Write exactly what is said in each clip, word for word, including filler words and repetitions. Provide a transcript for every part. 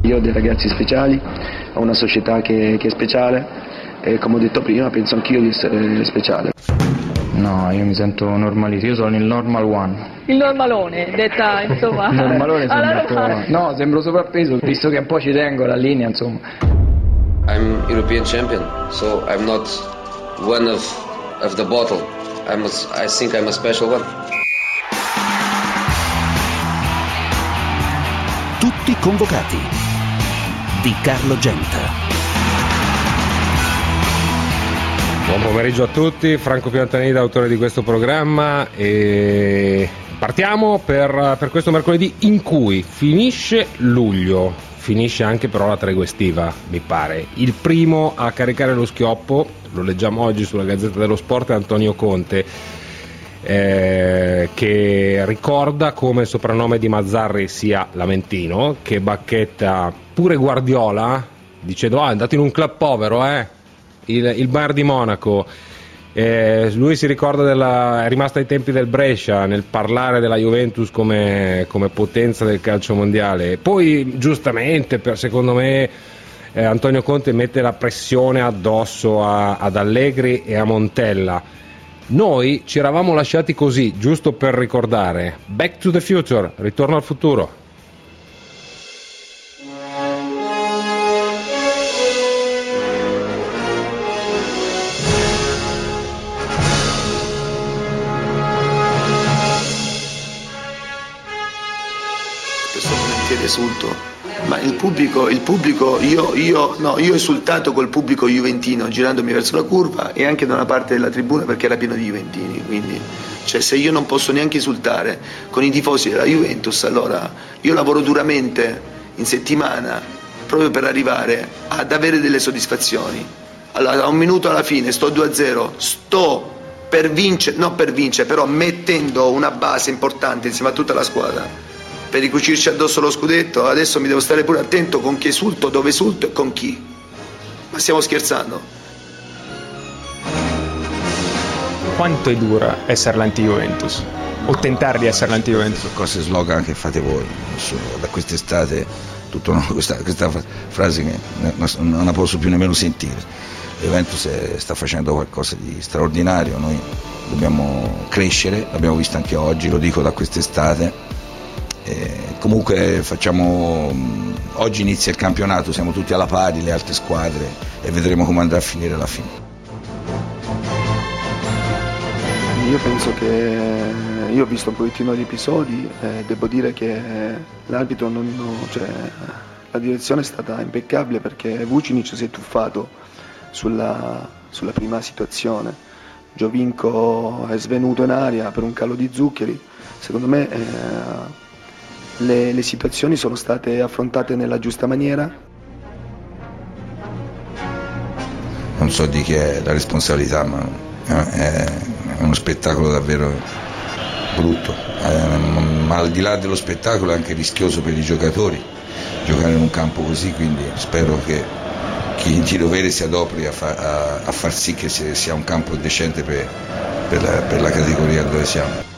Io ho dei ragazzi speciali, ho una società che, che è speciale e come ho detto prima penso anch'io di essere speciale. No, io mi sento normalissimo, io sono il normal one. Il normalone, detta insomma. Il normalone allora, sembra no, sembro sovrappeso, visto che un po' ci tengo la linea, insomma. I'm European champion, so I'm not one of, of the bottle. I'm a, I think I'm a special one. Tutti convocati di Carlo Genta. Buon pomeriggio a tutti, Franco Piantanida, autore di questo programma, e partiamo per, per questo mercoledì in cui finisce luglio, finisce anche però la tregua estiva, mi pare. Il primo a caricare lo schioppo, lo leggiamo oggi sulla Gazzetta dello Sport, è Antonio Conte, eh, che ricorda come il soprannome di Mazzarri sia Lamentino, che bacchetta pure Guardiola dicendo ah, è andato in un club povero, eh Il, il Bayern di Monaco. Eh, lui si ricorda della, è rimasto ai tempi del Brescia nel parlare della Juventus come, come potenza del calcio mondiale. Poi giustamente, per, secondo me, eh, Antonio Conte mette la pressione addosso a, ad Allegri e a Montella. Noi ci eravamo lasciati così, giusto per ricordare. Back to the future, ritorno al futuro. Esulto, ma il pubblico, il pubblico io, io, no, io ho esultato col pubblico juventino girandomi verso la curva e anche da una parte della tribuna perché era pieno di juventini, quindi cioè, se io non posso neanche esultare con i tifosi della Juventus, allora io lavoro duramente in settimana proprio per arrivare ad avere delle soddisfazioni. Allora, a un minuto alla fine sto due a zero, sto per vincere, non per vincere, però mettendo una base importante insieme a tutta la squadra per ricucirci addosso lo scudetto. Adesso mi devo stare pure attento con chi esulto, dove esulto e con chi. Ma stiamo scherzando? Quanto è dura essere l'anti-Juventus? O tentare di essere l'anti-Juventus? Sono cose slogan che fate voi. Da quest'estate tutta una, questa, questa frase che non la posso più nemmeno sentire. Juventus sta facendo qualcosa di straordinario, noi dobbiamo crescere, l'abbiamo visto anche oggi, lo dico da quest'estate. Eh, comunque facciamo oggi inizia il campionato, siamo tutti alla pari, le altre squadre, e vedremo come andrà a finire la fine. Io penso che io ho visto un pochettino di episodi e devo dire che l'arbitro non, cioè, la direzione è stata impeccabile perché Vucinic si è tuffato sulla, sulla prima situazione. Giovinco è svenuto in aria per un calo di zuccheri. Secondo me eh, Le, le situazioni sono state affrontate nella giusta maniera. Non so di chi è la responsabilità, ma è uno spettacolo davvero brutto, eh, ma al di là dello spettacolo è anche rischioso per i giocatori giocare in un campo così, quindi spero che chi di dovere si adoperi a, fa, a, a far sì che sia un campo decente per, per, la, per la categoria dove siamo.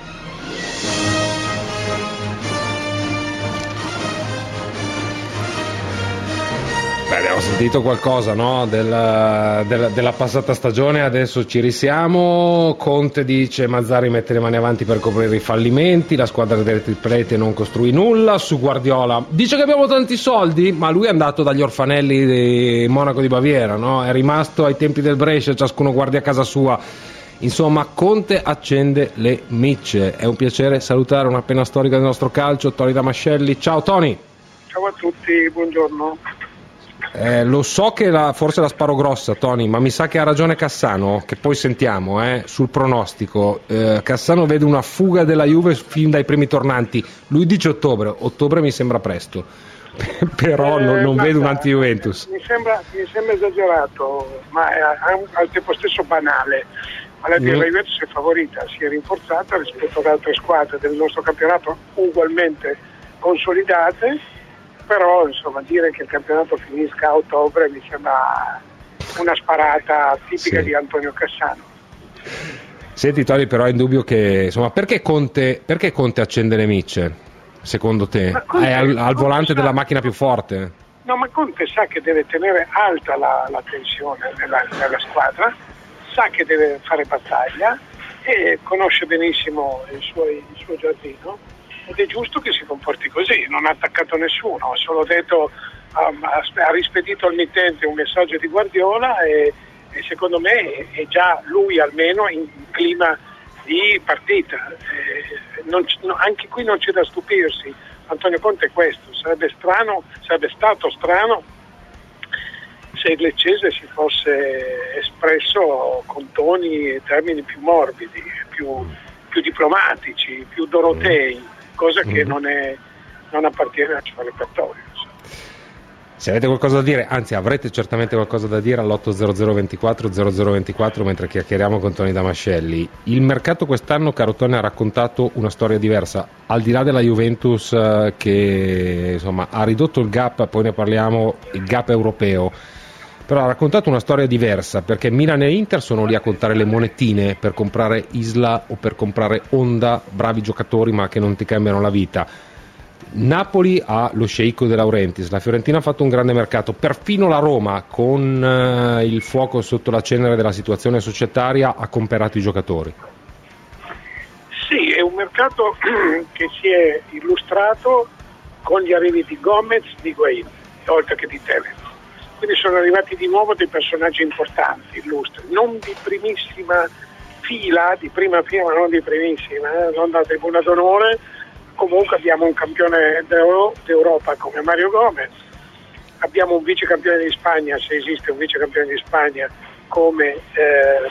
Abbiamo sentito qualcosa, no? della, della, della passata stagione, adesso ci risiamo. Conte dice Mazzarri mette le mani avanti per coprire i fallimenti, la squadra delle triplete non costruì nulla. Su Guardiola dice che abbiamo tanti soldi, ma lui è andato dagli orfanelli di Monaco di Baviera, no? È rimasto ai tempi del Brescia, ciascuno guardi a casa sua. Insomma, Conte accende le micce. È un piacere salutare una penna storica del nostro calcio, Tony Damascelli. Ciao Tony. Ciao a tutti, buongiorno. Eh, lo so che la, forse la sparo grossa, Tony, ma mi sa che ha ragione Cassano, che poi sentiamo eh, sul pronostico. Eh, Cassano vede una fuga della Juve fin dai primi tornanti. Lui dice ottobre, ottobre mi sembra presto, però eh, non, non vedo un anti-Juventus. Mi sembra, mi sembra esagerato, ma è al tempo stesso banale. Alla mm. la Juventus è favorita, si è rinforzata rispetto ad altre squadre del nostro campionato ugualmente consolidate. Però insomma dire che il campionato finisca a ottobre mi sembra una sparata tipica sì. di Antonio Cassano. Senti Tony, però è indubbio che insomma perché Conte, perché Conte accende le micce? secondo te? Conte, È al, al volante sa, della macchina più forte? No, ma Conte sa che deve tenere alta la, la tensione nella, nella squadra, sa che deve fare battaglia e conosce benissimo il suo, il suo giardino, ed è giusto che si comporti così. Non ha attaccato nessuno, ha solo detto, um, ha, ha rispedito al mittente un messaggio di Guardiola e, e secondo me è, è già lui almeno in clima di partita. Eh, non, no, anche qui non c'è da stupirsi. Antonio Conte è questo, sarebbe strano, sarebbe stato strano se il Leccese si fosse espresso con toni e termini più morbidi, più, più diplomatici, più dorotei, cosa che non, è, non appartiene al suo repertorio. Se avete qualcosa da dire, anzi avrete certamente qualcosa da dire all'otto zero zero ventiquattro zero zero ventiquattro mentre chiacchieriamo con Tony Damascelli. Il mercato quest'anno, caro Tony, ha raccontato una storia diversa, al di là della Juventus eh, che insomma ha ridotto il gap, poi ne parliamo, il gap europeo, però ha raccontato una storia diversa, perché Milan e Inter sono lì a contare le monetine per comprare Isla o per comprare Honda, bravi giocatori ma che non ti cambiano la vita. Napoli ha lo sceicco De Laurentiis, la Fiorentina ha fatto un grande mercato, perfino la Roma con uh, il fuoco sotto la cenere della situazione societaria ha comperato i giocatori. Sì, è un mercato che si è illustrato con gli arrivi di Gomez, di Higuaín, oltre che di Tevez. Quindi sono arrivati di nuovo dei personaggi importanti, illustri, non di primissima fila, di prima fila ma non di primissima, eh, non da tribuna d'onore. Comunque abbiamo un campione d'Europa come Mario Gomez, abbiamo un vice campione di Spagna, se esiste un vice campione di Spagna, come eh,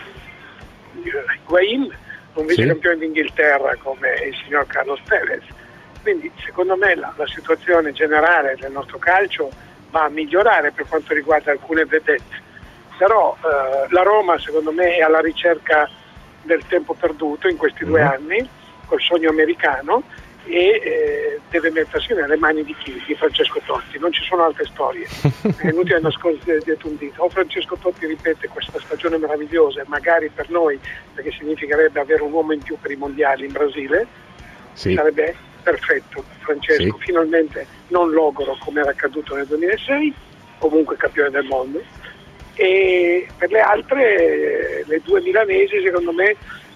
Higuaín, un vice campione sì. d'Inghilterra come il signor Carlos Tevez. Quindi secondo me la, la situazione generale del nostro calcio va a migliorare per quanto riguarda alcune vedette, però eh, la Roma secondo me è alla ricerca del tempo perduto in questi mm-hmm. due anni col sogno americano, e eh, deve mettersi nelle mani di chi? Di Francesco Totti, non ci sono altre storie, è inutile nascondere dietro un dito. O Francesco Totti ripete questa stagione meravigliosa, magari per noi, perché significherebbe avere un uomo in più per i mondiali in Brasile, sì. sarebbe perfetto Francesco, sì. finalmente non logoro come era accaduto nel duemilasei, comunque campione del mondo. E per le altre, le due milanesi secondo me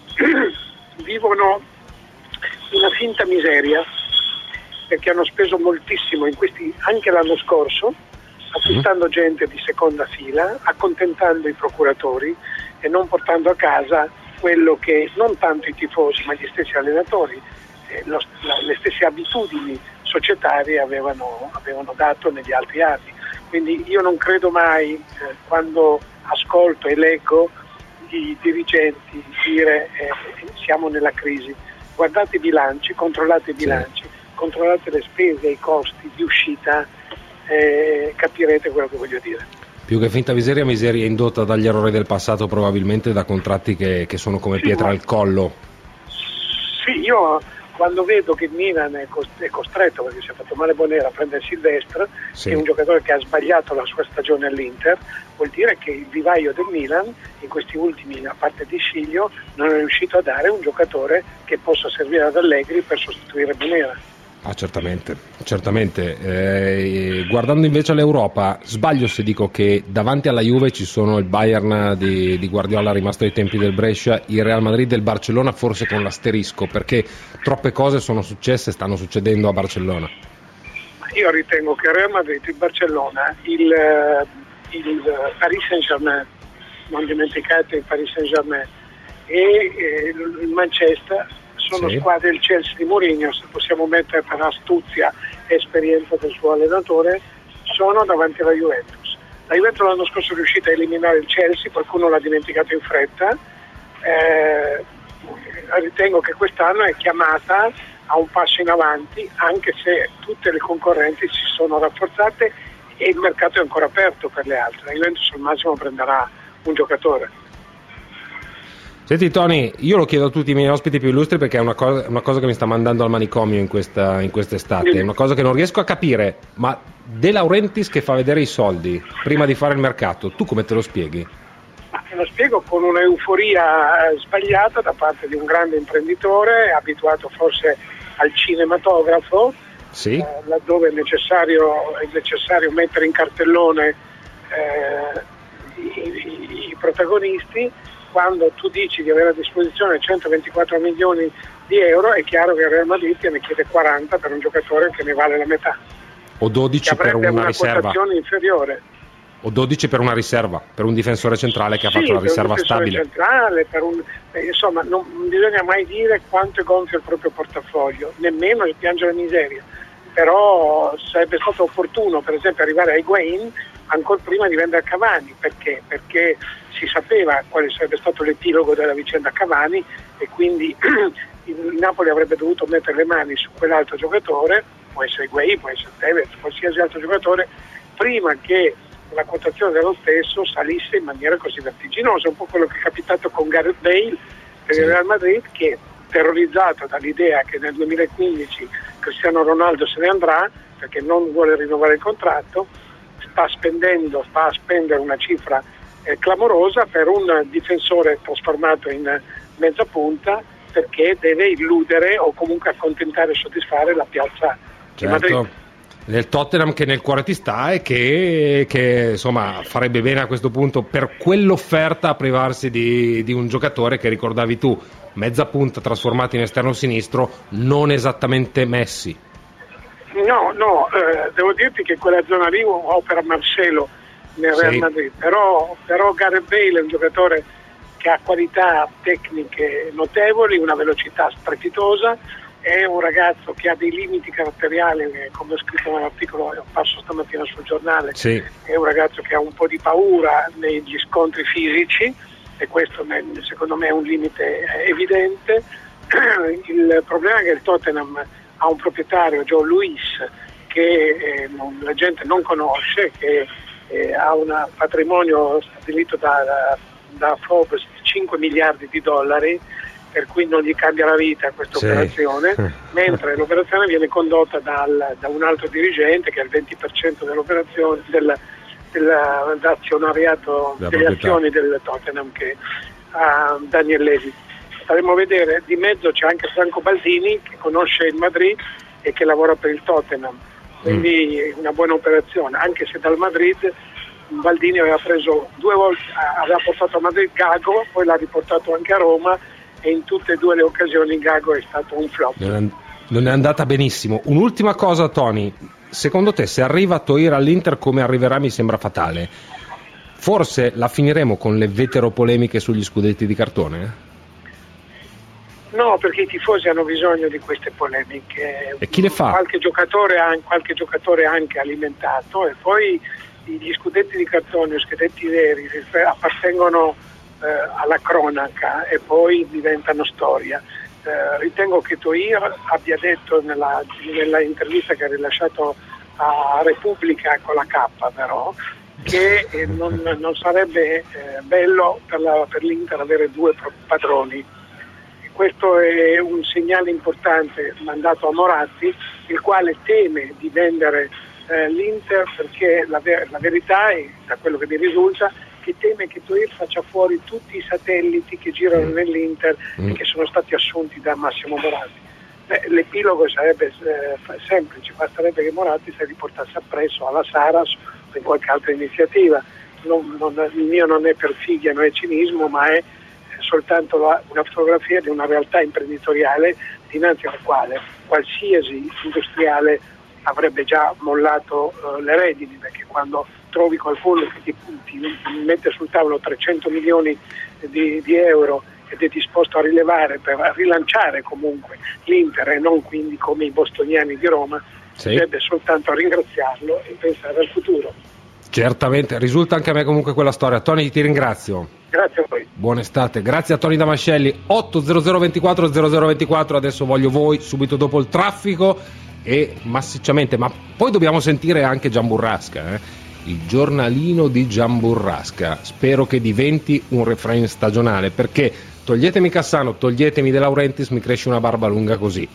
vivono una finta miseria, perché hanno speso moltissimo in questi, anche l'anno scorso, acquistando gente di seconda fila, accontentando i procuratori e non portando a casa quello che non tanto i tifosi ma gli stessi allenatori, eh, lo, la, le stesse abitudini societarie avevano, avevano dato negli altri anni. Quindi io non credo mai, eh, quando ascolto e leggo i dirigenti dire eh, siamo nella crisi. Guardate i bilanci, controllate i bilanci, sì. controllate le spese e i costi di uscita, eh, capirete quello che voglio dire. Più che finta miseria, miseria indotta dagli errori del passato, probabilmente da contratti che, che sono come sì, pietra al collo. Sì, io quando vedo che il Milan è costretto, perché si è fatto male Bonera, a prendere Silvestre, sì. che è un giocatore che ha sbagliato la sua stagione all'Inter, vuol dire che il vivaio del Milan in questi ultimi, a parte di Sciglio, non è riuscito a dare un giocatore che possa servire ad Allegri per sostituire Bonera. Ah, certamente, certamente. Eh, guardando invece all'Europa, sbaglio se dico che davanti alla Juve ci sono il Bayern di, di Guardiola rimasto ai tempi del Brescia, il Real Madrid e il Barcellona, forse con l'asterisco, perché troppe cose sono successe e stanno succedendo a Barcellona. Io ritengo che il Real Madrid, il Barcellona, il, il Paris Saint-Germain, non dimenticate il Paris Saint-Germain, e eh, il Manchester sono sì. squadre, il Chelsea di Mourinho, se possiamo mettere per astuzia e esperienza del suo allenatore, sono davanti alla Juventus. La Juventus l'anno scorso è riuscita a eliminare il Chelsea, qualcuno l'ha dimenticato in fretta, eh, ritengo che quest'anno è chiamata a un passo in avanti, anche se tutte le concorrenti si sono rafforzate e il mercato è ancora aperto per le altre. La Juventus al massimo prenderà un giocatore. Senti Tony, io lo chiedo a tutti i miei ospiti più illustri perché è una cosa, una cosa che mi sta mandando al manicomio in questa in quest'estate, è una cosa che non riesco a capire, ma De Laurentiis che fa vedere i soldi prima di fare il mercato, tu come te lo spieghi? Ma te lo spiego con un'euforia sbagliata da parte di un grande imprenditore abituato forse al cinematografo, sì. eh, laddove è necessario, è necessario mettere in cartellone eh, i, i, i protagonisti. Quando tu dici di avere a disposizione centoventiquattro milioni di euro, è chiaro che il Real Madrid ne chiede quaranta per un giocatore che ne vale la metà, o dodici per una, una riserva, quotazione inferiore, o dodici per una riserva, per un difensore centrale che ha sì, fatto la riserva per un stabile. Centrale, per un, eh, insomma, non bisogna mai dire quanto è gonfio il proprio portafoglio, nemmeno piangere miseria, però sarebbe stato opportuno, per esempio, arrivare a Higuain ancora prima di vendere Cavani. Perché? Perché si sapeva quale sarebbe stato l'epilogo della vicenda Cavani, e quindi il Napoli avrebbe dovuto mettere le mani su quell'altro giocatore, può essere Higuain, può essere Tevez, qualsiasi altro giocatore, prima che la quotazione dello stesso salisse in maniera così vertiginosa. Un po' quello che è capitato con Gareth Bale per il Real Madrid, che, terrorizzato dall'idea che nel duemilaquindici Cristiano Ronaldo se ne andrà perché non vuole rinnovare il contratto, sta spendendo, sta a spendere una cifra eh, clamorosa per un difensore trasformato in mezza punta, perché deve illudere o comunque accontentare e soddisfare la piazza di Madrid. Certo. Nel Tottenham che nel cuore ti sta, e che, che insomma farebbe bene a questo punto, per quell'offerta, a privarsi di, di un giocatore che ricordavi tu, mezza punta trasformato in esterno sinistro, non esattamente Messi. No, no, eh, devo dirti che quella zona lì opera Marcelo nel Real Sì. Madrid, però, però Gareth Bale è un giocatore che ha qualità tecniche notevoli, una velocità strepitosa, è un ragazzo che ha dei limiti caratteriali, come ho scritto nell'articolo che ho passo stamattina sul giornale, sì. È un ragazzo che ha un po' di paura negli scontri fisici, e questo secondo me è un limite evidente. Il problema è che il Tottenham ha un proprietario, Joe Luis, che eh, non, la gente non conosce, che eh, ha un patrimonio stabilito da, da, da Forbes di cinque miliardi di dollari, per cui non gli cambia la vita questa Sì. operazione, mentre l'operazione viene condotta dal, da un altro dirigente che ha il venti per cento dell'operazione, del, dell'azionariato, della delle proprietà. azioni del Tottenham, che ha Daniel Levy. Staremo a vedere. Di mezzo c'è anche Franco Baldini, che conosce il Madrid e che lavora per il Tottenham, quindi mm. una buona operazione, anche se dal Madrid Baldini aveva preso due volte, aveva portato a Madrid Gago, poi l'ha riportato anche a Roma, e in tutte e due le occasioni Gago è stato un flop. Non è andata benissimo. Un'ultima cosa, Tony, secondo te, se arriva Toir all'Inter, come arriverà, mi sembra fatale, forse la finiremo con le veteropolemiche sugli scudetti di cartone? No, perché i tifosi hanno bisogno di queste polemiche. E chi le fa? Qualche giocatore ha qualche giocatore anche alimentato, e poi gli scudetti di cartone, gli scudetti veri appartengono eh, alla cronaca e poi diventano storia. Eh, ritengo che Toir abbia detto nella, nella intervista che ha rilasciato a Repubblica con la K, però, che eh, non, non sarebbe eh, bello per, la, per l'Inter avere due padroni. Questo è un segnale importante mandato a Moratti, il quale teme di vendere eh, l'Inter, perché la, ver- la verità è, da quello che mi risulta, che teme che Toir faccia fuori tutti i satelliti che girano nell'Inter mm. e che sono stati assunti da Massimo Moratti. Beh, l'epilogo sarebbe eh, semplice, basterebbe che Moratti si riportasse appresso alla Saras o in qualche altra iniziativa. Non, non, il mio non è perfidia, non è cinismo, ma è soltanto la, una fotografia di una realtà imprenditoriale dinanzi alla quale qualsiasi industriale avrebbe già mollato uh, le redini, perché quando trovi qualcuno che ti, ti, ti mette sul tavolo trecento milioni di, di euro ed è disposto a rilevare per rilanciare comunque l'Inter e non quindi come i bostoniani di Roma, sì. Deve soltanto ringraziarlo e pensare al futuro. Certamente, risulta anche a me comunque quella storia. Tony, ti ringrazio. Grazie a voi. Buona estate, grazie a Tony Damascelli. otto zero zero ventiquattro zero zero ventiquattro, adesso voglio voi subito dopo il traffico e massicciamente, ma poi dobbiamo sentire anche Gian Burrasca, eh? Il giornalino di Gian Burrasca. Spero che diventi un refrain stagionale, perché toglietemi Cassano, toglietemi De Laurentiis, mi cresce una barba lunga così.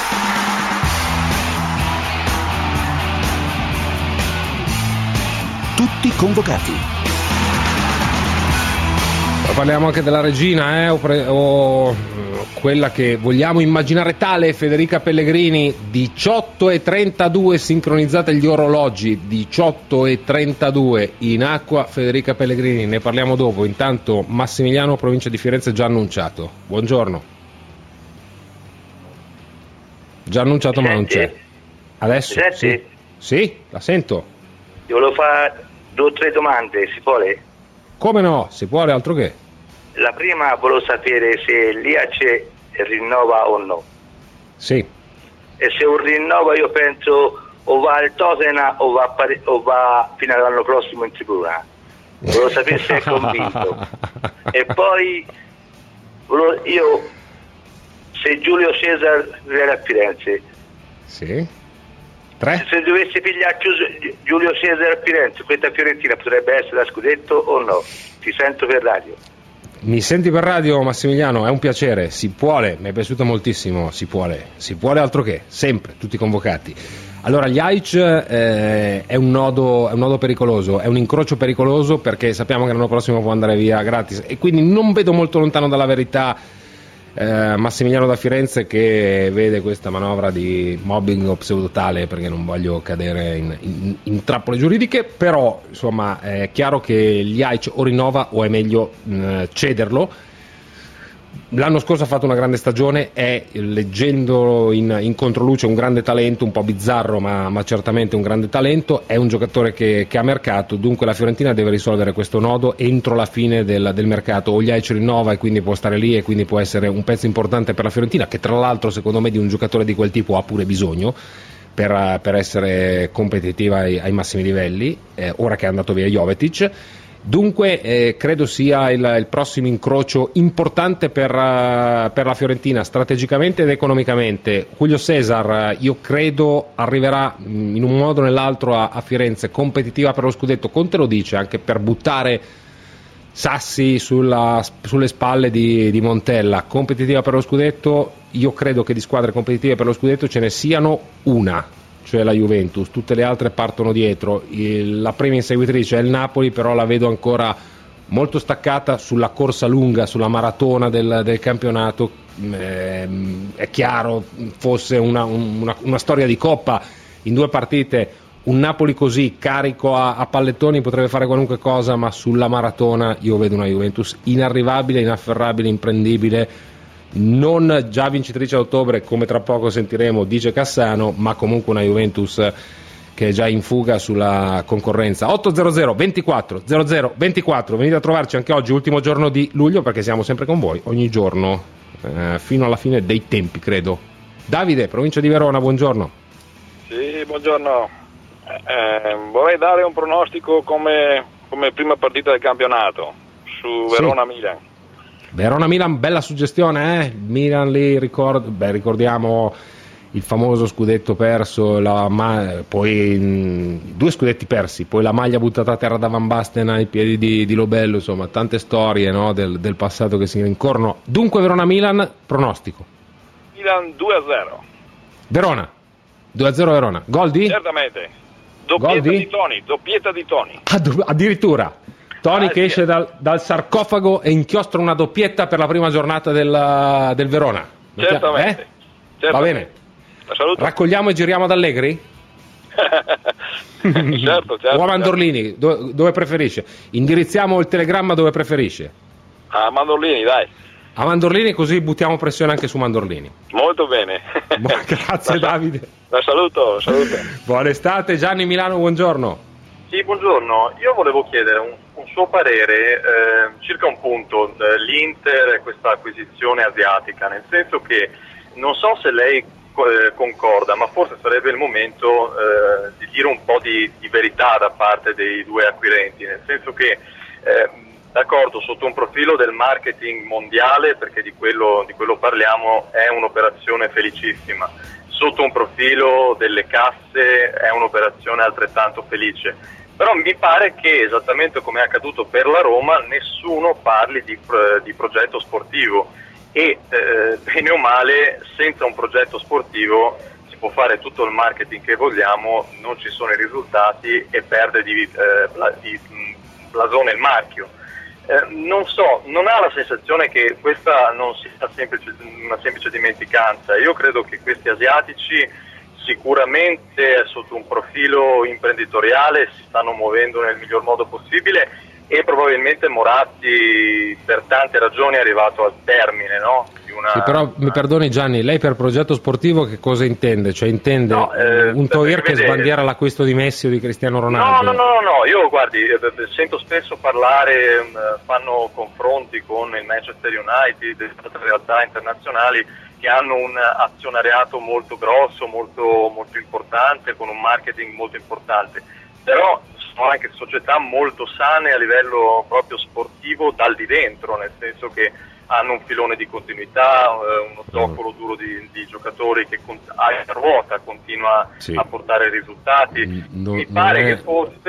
Tutti convocati. Parliamo anche della regina, eh? ho, pre- ho quella che vogliamo immaginare tale, Federica Pellegrini. Diciotto e trentadue, sincronizzate gli orologi, diciotto e trentadue in acqua. Federica Pellegrini, ne parliamo dopo. Intanto Massimiliano, provincia di Firenze, già annunciato. Buongiorno. Già annunciato, ma non c'è. Adesso sì. Sì, la sento. Io volevo fare due o tre domande, si può? Come no, si può, altro che. La prima volevo sapere se l'I A C rinnova o no. Sì. E se un rinnova, io penso o va al Tottenham o va, pari- o va fino all'anno prossimo in Tribuna. Volevo sapere se è convinto. E poi volevo, io, se Giulio Cesar viene a Firenze, sì. Tre? Se dovesse pigliare Giulio Cesare a Firenze, questa Fiorentina potrebbe essere a scudetto o no? Ti sento per radio. Mi senti per radio, Massimiliano? È un piacere, si vuole, mi è piaciuto moltissimo, si vuole, si vuole altro che, sempre, tutti convocati. Allora, gli A I C eh, è, un nodo, è un nodo pericoloso, è un incrocio pericoloso perché sappiamo che l'anno prossimo può andare via gratis e quindi non vedo molto lontano dalla verità eh, Massimiliano da Firenze, che vede questa manovra di mobbing o pseudotale, perché non voglio cadere in, in, in trappole giuridiche, però insomma è chiaro che gli A I C o rinnova o è meglio mh, cederlo. L'anno scorso ha fatto una grande stagione, è, leggendo in, in controluce, un grande talento, un po' bizzarro ma, ma certamente un grande talento, è un giocatore che, che ha mercato, dunque la Fiorentina deve risolvere questo nodo entro la fine del, del mercato. O gli A I C rinnova e quindi può stare lì e quindi può essere un pezzo importante per la Fiorentina, che tra l'altro secondo me di un giocatore di quel tipo ha pure bisogno per, per essere competitiva ai, ai massimi livelli, eh, ora che è andato via Jovetic. Dunque eh, credo sia il, il prossimo incrocio importante per, uh, per la Fiorentina strategicamente ed economicamente. Julio Cesar, io credo arriverà mh, in un modo o nell'altro a, a Firenze, competitiva per lo scudetto. Conte lo dice, anche per buttare sassi sulla, sulle spalle di, di Montella. Competitiva per lo scudetto, io credo che di squadre competitive per lo scudetto ce ne siano una, cioè la Juventus, tutte le altre partono dietro. Il, la prima inseguitrice è il Napoli, però la vedo ancora molto staccata sulla corsa lunga, sulla maratona del, del campionato. Eh, è chiaro, fosse una, una, una storia di coppa in due partite, un Napoli così carico a, a pallettoni potrebbe fare qualunque cosa, ma sulla maratona io vedo una Juventus inarrivabile, inafferrabile, imprendibile. Non già vincitrice a ottobre, come tra poco sentiremo, dice Cassano, ma comunque una Juventus che è già in fuga sulla concorrenza. ottocento ventiquattro zero zero ventiquattro, venite a trovarci anche oggi, ultimo giorno di luglio, perché siamo sempre con voi ogni giorno eh, fino alla fine dei tempi, credo. Davide, provincia di Verona, buongiorno. Sì, buongiorno. Eh, vorrei dare un pronostico come, come prima partita del campionato su Verona-Milan. Sì. Verona-Milan, bella suggestione, eh? Milan lì, ricord- beh, ricordiamo il famoso scudetto perso, la ma- poi mh, due scudetti persi, poi la maglia buttata a terra da Van Basten ai piedi di, di Lobello, insomma tante storie, no, del, del passato che si rincorrono. Dunque Verona-Milan, pronostico. Milan due a zero. Verona, due a zero Verona. Gol di? Certamente. Doppietta Gol di? di Toni, doppietta di Toni. Add- addirittura. Toni ah, che sì. esce dal, dal sarcofago e inchiostra una doppietta per la prima giornata del, del Verona. Certamente. Eh? Certamente. Va bene. La saluto. Raccogliamo e giriamo ad Allegri? certo, certo. O a Mandorlini, dove, dove preferisce? Indirizziamo il telegramma dove preferisce? A Mandorlini, dai. A Mandorlini, così buttiamo pressione anche su Mandorlini. Molto bene. Grazie la, Davide. La saluto, la saluto. Buona estate. Gianni Milano, buongiorno. Sì, buongiorno. Io volevo chiedere un, un suo parere eh, circa un punto, eh, l'Inter e questa acquisizione asiatica, nel senso che non so se lei eh, concorda, ma forse sarebbe il momento eh, di dire un po' di, di verità da parte dei due acquirenti, nel senso che, eh, d'accordo, sotto un profilo del marketing mondiale, perché di quello, di quello parliamo, è un'operazione felicissima. Sotto un profilo delle casse è un'operazione altrettanto felice. Però mi pare che, esattamente come è accaduto per la Roma, nessuno parli di, di progetto sportivo e eh, bene o male senza un progetto sportivo si può fare tutto il marketing che vogliamo, non ci sono i risultati e perde di, eh, di blasone il marchio. Eh, non so, non ha la sensazione che questa non sia semplice, una semplice dimenticanza. Io credo che questi asiatici sicuramente sotto un profilo imprenditoriale si stanno muovendo nel miglior modo possibile e probabilmente Moratti per tante ragioni è arrivato al termine, no? Di una, sì, però mi perdoni Gianni, lei per progetto sportivo che cosa intende? Cioè intende no, eh, un Toir che vedere... sbandiera l'acquisto di Messi o di Cristiano Ronaldo? No, no, no, no, io guardi, sento spesso parlare, fanno confronti con il Manchester United, altre realtà internazionali che hanno un azionariato molto grosso, molto, molto importante, con un marketing molto importante, però sono anche società molto sane a livello proprio sportivo dal di dentro, nel senso che hanno un filone di continuità, eh, uno zoccolo duro di, di giocatori che con, a ruota continua sì. a portare risultati. Non, Mi pare è... che fosse,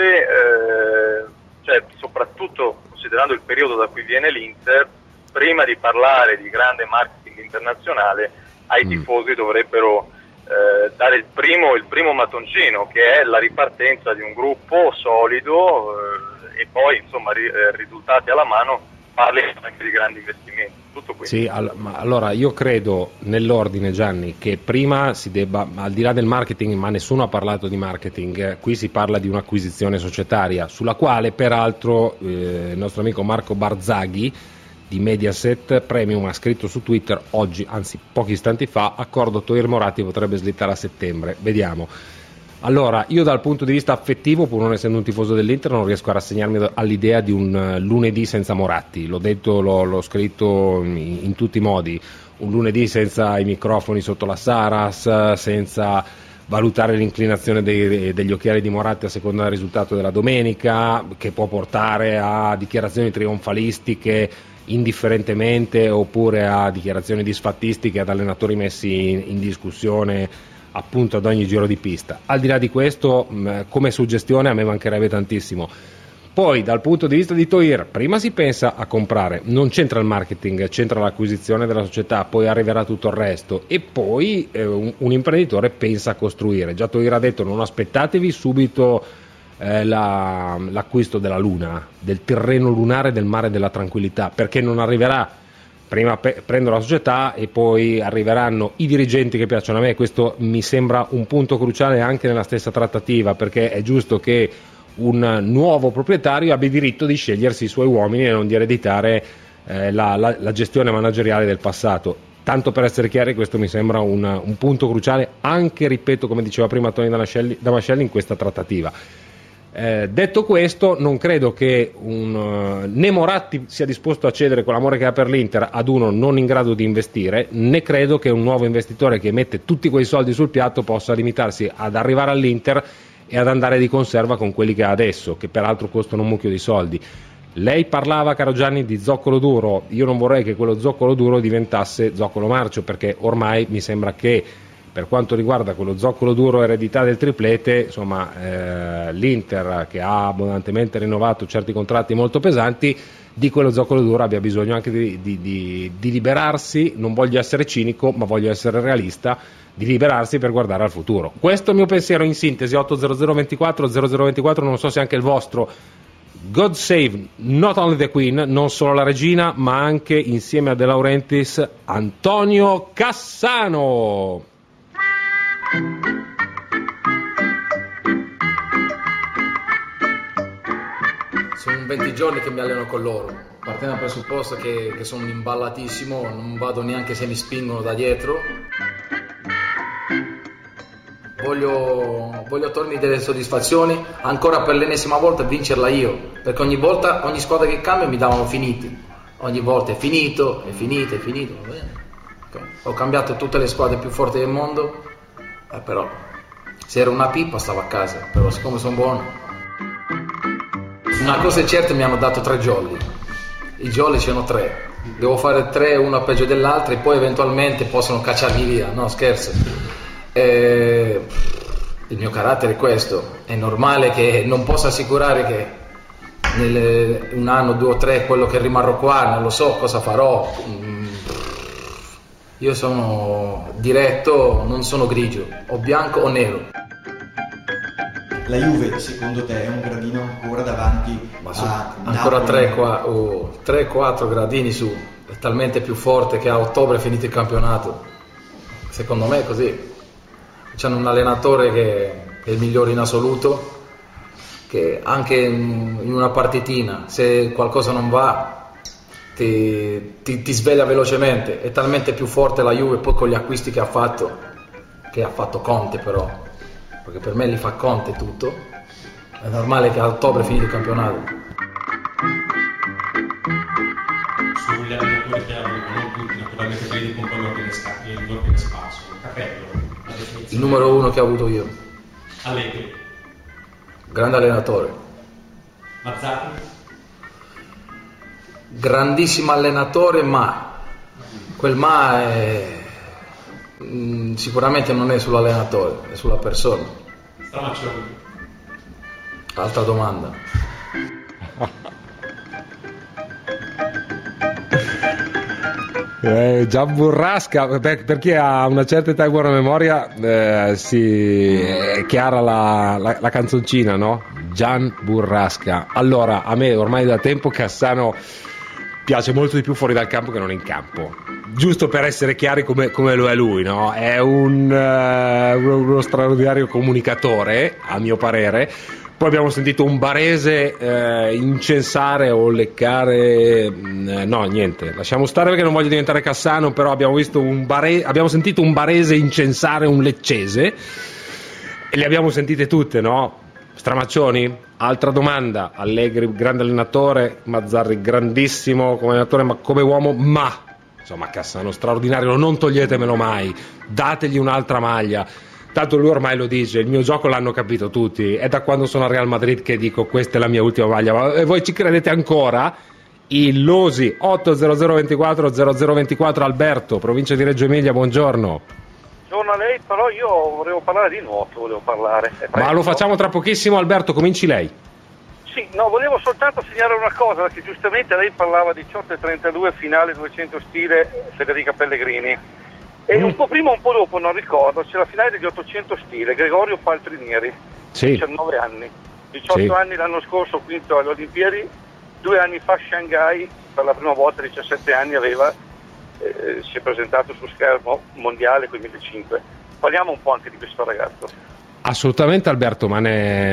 eh, cioè, soprattutto considerando il periodo da cui viene l'Inter, prima di parlare di grande marketing internazionale, ai mm. tifosi dovrebbero eh, dare il primo, il primo mattoncino, che è la ripartenza di un gruppo solido eh, e poi insomma ri, eh, risultati alla mano, parli anche di grandi investimenti. Tutto qui. Sì, all- ma allora io credo nell'ordine, Gianni, che prima si debba, al di là del marketing, ma nessuno ha parlato di marketing, eh, qui si parla di un'acquisizione societaria, sulla quale peraltro eh, il nostro amico Marco Barzaghi di Mediaset Premium ha scritto su Twitter oggi, anzi pochi istanti fa, accordo Toir Moratti potrebbe slittare a settembre, vediamo. Allora, io dal punto di vista affettivo, pur non essendo un tifoso dell'Inter, non riesco a rassegnarmi all'idea di un lunedì senza Moratti, l'ho detto, l'ho, l'ho scritto in, in tutti i modi, un lunedì senza i microfoni sotto la Saras, senza valutare l'inclinazione dei, degli occhiali di Moratti a seconda del risultato della domenica, che può portare a dichiarazioni trionfalistiche indifferentemente oppure a dichiarazioni disfattistiche, ad allenatori messi in, in discussione appunto ad ogni giro di pista. Al di là di questo, mh, come suggestione a me mancherebbe tantissimo. Poi dal punto di vista di Toir, prima si pensa a comprare, non c'entra il marketing, c'entra l'acquisizione della società, poi arriverà tutto il resto e poi eh, un, un imprenditore pensa a costruire. Già Toir ha detto: non aspettatevi subito eh, la, l'acquisto della luna, del terreno lunare del mare della tranquillità, perché non arriverà. Prima pe- prendo la società e poi arriveranno i dirigenti che piacciono a me. Questo mi sembra un punto cruciale anche nella stessa trattativa, perché è giusto che un nuovo proprietario abbia diritto di scegliersi i suoi uomini e non di ereditare eh, la, la, la gestione manageriale del passato. Tanto per essere chiari, questo mi sembra un, un punto cruciale anche, ripeto, come diceva prima Tony Damascelli, Damascelli in questa trattativa. Eh, detto questo, non credo che un, uh, né Moratti sia disposto a cedere con l'amore che ha per l'Inter ad uno non in grado di investire, né credo che un nuovo investitore che mette tutti quei soldi sul piatto possa limitarsi ad arrivare all'Inter e ad andare di conserva con quelli che ha adesso, che peraltro costano un mucchio di soldi. Lei parlava, caro Gianni, di zoccolo duro. Io non vorrei che quello zoccolo duro diventasse zoccolo marcio, perché ormai mi sembra che per quanto riguarda quello zoccolo duro eredità del triplete, insomma, eh, l'Inter, che ha abbondantemente rinnovato certi contratti molto pesanti, di quello zoccolo duro abbia bisogno anche di, di, di, di liberarsi. Non voglio essere cinico, ma voglio essere realista, di liberarsi per guardare al futuro. Questo è il mio pensiero in sintesi. Otto zero zero ventiquattro zero zero ventiquattro, non so se anche il vostro. God save not only the Queen, non solo la regina, ma anche, insieme a De Laurentiis, Antonio Cassano. Sono venti giorni che mi alleno con loro, partendo dal presupposto che, che sono imballatissimo, non vado neanche se mi spingono da dietro. Voglio, voglio togliermi delle soddisfazioni, ancora per l'ennesima volta vincerla io, perché ogni volta, ogni squadra che cambia mi davano finiti, ogni volta è finito, è finito, è finito, va bene. Okay. Ho cambiato tutte le squadre più forti del mondo, eh, però se era una pippa stavo a casa, però siccome sono buono. Una cosa è certa, mi hanno dato tre jolly, i jolly c'erano tre, devo fare tre, una peggio dell'altra e poi eventualmente possono cacciarmi via, no scherzo. Eh, il mio carattere è questo, è normale che non posso assicurare che nel un anno, due o tre, quello che rimarrò qua, non lo so cosa farò. Io sono diretto, non sono grigio, o bianco o nero. la Juve secondo te è un gradino ancora davanti Ma su, a ancora Napoli? tre quattro gradini su, è talmente più forte che a ottobre è finito il campionato. Secondo me è così. C'hanno un allenatore che è il migliore in assoluto, che anche in una partitina, se qualcosa non va, ti, ti, ti sveglia velocemente. È talmente più forte la Juve, poi con gli acquisti che ha fatto, che ha fatto Conte però, perché per me li fa Conte tutto, è normale che a ottobre finito il campionato. Sugli allenatori che hanno, non tutti, naturalmente quelli di compagno che spazio, Capello. Il numero uno che ho avuto io. Allegri. Grande allenatore. Mazzarri. Grandissimo allenatore, ma quel ma è... mh, sicuramente non è sull'allenatore, è sulla persona. Stramaccioni. Altra domanda. Eh, Gian Burrasca, per, per chi ha una certa età e buona memoria, eh, sì, è chiara la, la, la canzoncina, no? Gian Burrasca. Allora, a me ormai da tempo Cassano piace molto di più fuori dal campo che non in campo. Giusto per essere chiari come, come lo è lui, no? È un, uh, uno straordinario comunicatore, a mio parere. Poi abbiamo sentito un barese eh, incensare o leccare, mh, no niente, lasciamo stare perché non voglio diventare Cassano, però abbiamo visto un bare... abbiamo sentito un barese incensare un leccese e le abbiamo sentite tutte, no? Stramaccioni? Altra domanda. Allegri grande allenatore, Mazzarri grandissimo come allenatore, ma come uomo, ma insomma Cassano straordinario, non toglietemelo mai, dategli un'altra maglia. Tanto lui ormai lo dice, il mio gioco l'hanno capito tutti, è da quando sono al Real Madrid che dico questa è la mia ultima maglia, e voi ci credete ancora? Il Losi otto zero zero ventiquattro zero zero ventiquattro Alberto, provincia di Reggio Emilia, buongiorno. Buongiorno a lei, però io volevo parlare di nuoto, volevo parlare. Ma lo facciamo tra pochissimo, Alberto, cominci lei. Sì, no, volevo soltanto segnalare una cosa, perché giustamente lei parlava diciotto e trentadue finale duecento stile Federica Pellegrini. E mm. un po' prima o un po' dopo, non ricordo, c'è la finale degli ottocento stile, Gregorio Paltrinieri, sì. diciannove anni, diciotto sì. anni l'anno scorso, quinto alle Olimpiadi, due anni fa Shanghai, per la prima volta, diciassette anni aveva, eh, si è presentato sul schermo mondiale duemilacinque. Parliamo un po' anche di questo ragazzo. Assolutamente Alberto, ma